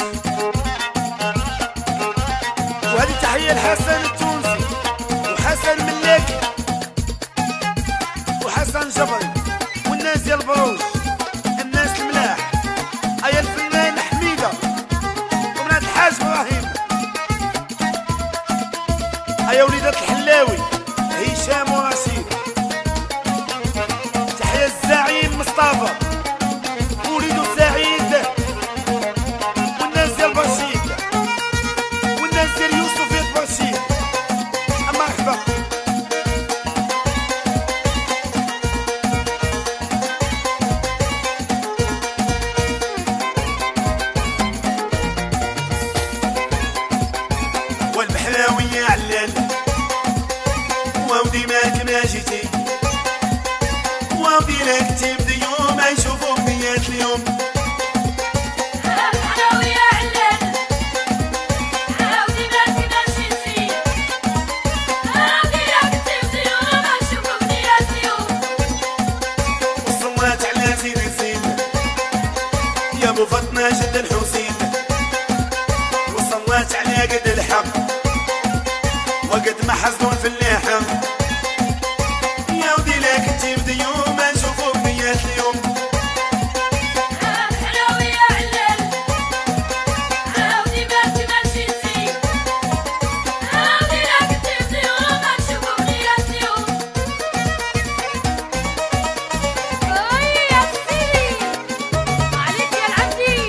وهذه تحية لحسن التونسي وحسن ملاكي وحسن جبري والناس ديال البروج، الناس الملاح، ايا الفنان حميدة وبنات الحاج ابراهيم، ايا وليدات الحلاوي هشام ورشيد، تحية الزعيم مصطفى وليدو سعيد والناس ديال برشيد والناس ديال يوسف يا برشيد. مرحبا. والبحراوي يا علال واودي ماك ما جيتي واودي لك تيم ديوم نشوفوك نيات اليوم. البحراوي يا علال واودي ماك ما جيتي واودي لك تيم ديوم نشوفوك نيات اليوم. والصلاة على سيد الزين يا ابو فاطمة جد الحسين، والصلاة على قد الحق وقد ما حزنون في اللحم. يا ودي لك تجيب ديوم نشوفوك نيات اليوم. البحراوي يا علال واودي ماك ما جيتي واودي لك تيم ديوم نشوفوك نيات اليوم. يا سيدي عليك يا العبدي.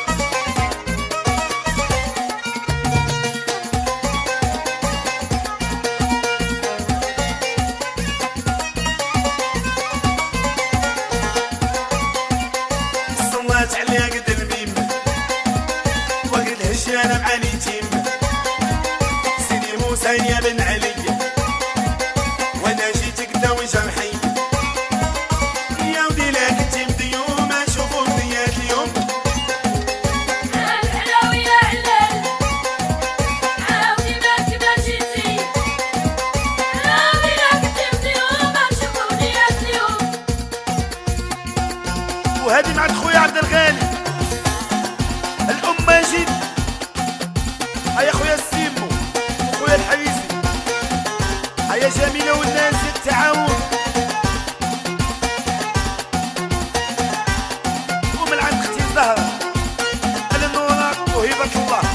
الصلاة على قد الميم وقد الهجانة معاني تيم، سيدي موسى يا بن علي وانا جيتك داوي جرحي. يا ودي لك تجيب ديوم نشوفوك نيات اليوم. البحراوي يا علال واودي ماك ما جيتي واودي لك تيم ديوم نشوفوك نيات اليوم. وهذه مع خويا عبد الغالي الام ماجد، هيا خويا السيمو وخويا الحريزي، هيا جميله والناس التعاون، ومن عند اختي الزهره النورات وهبه الله.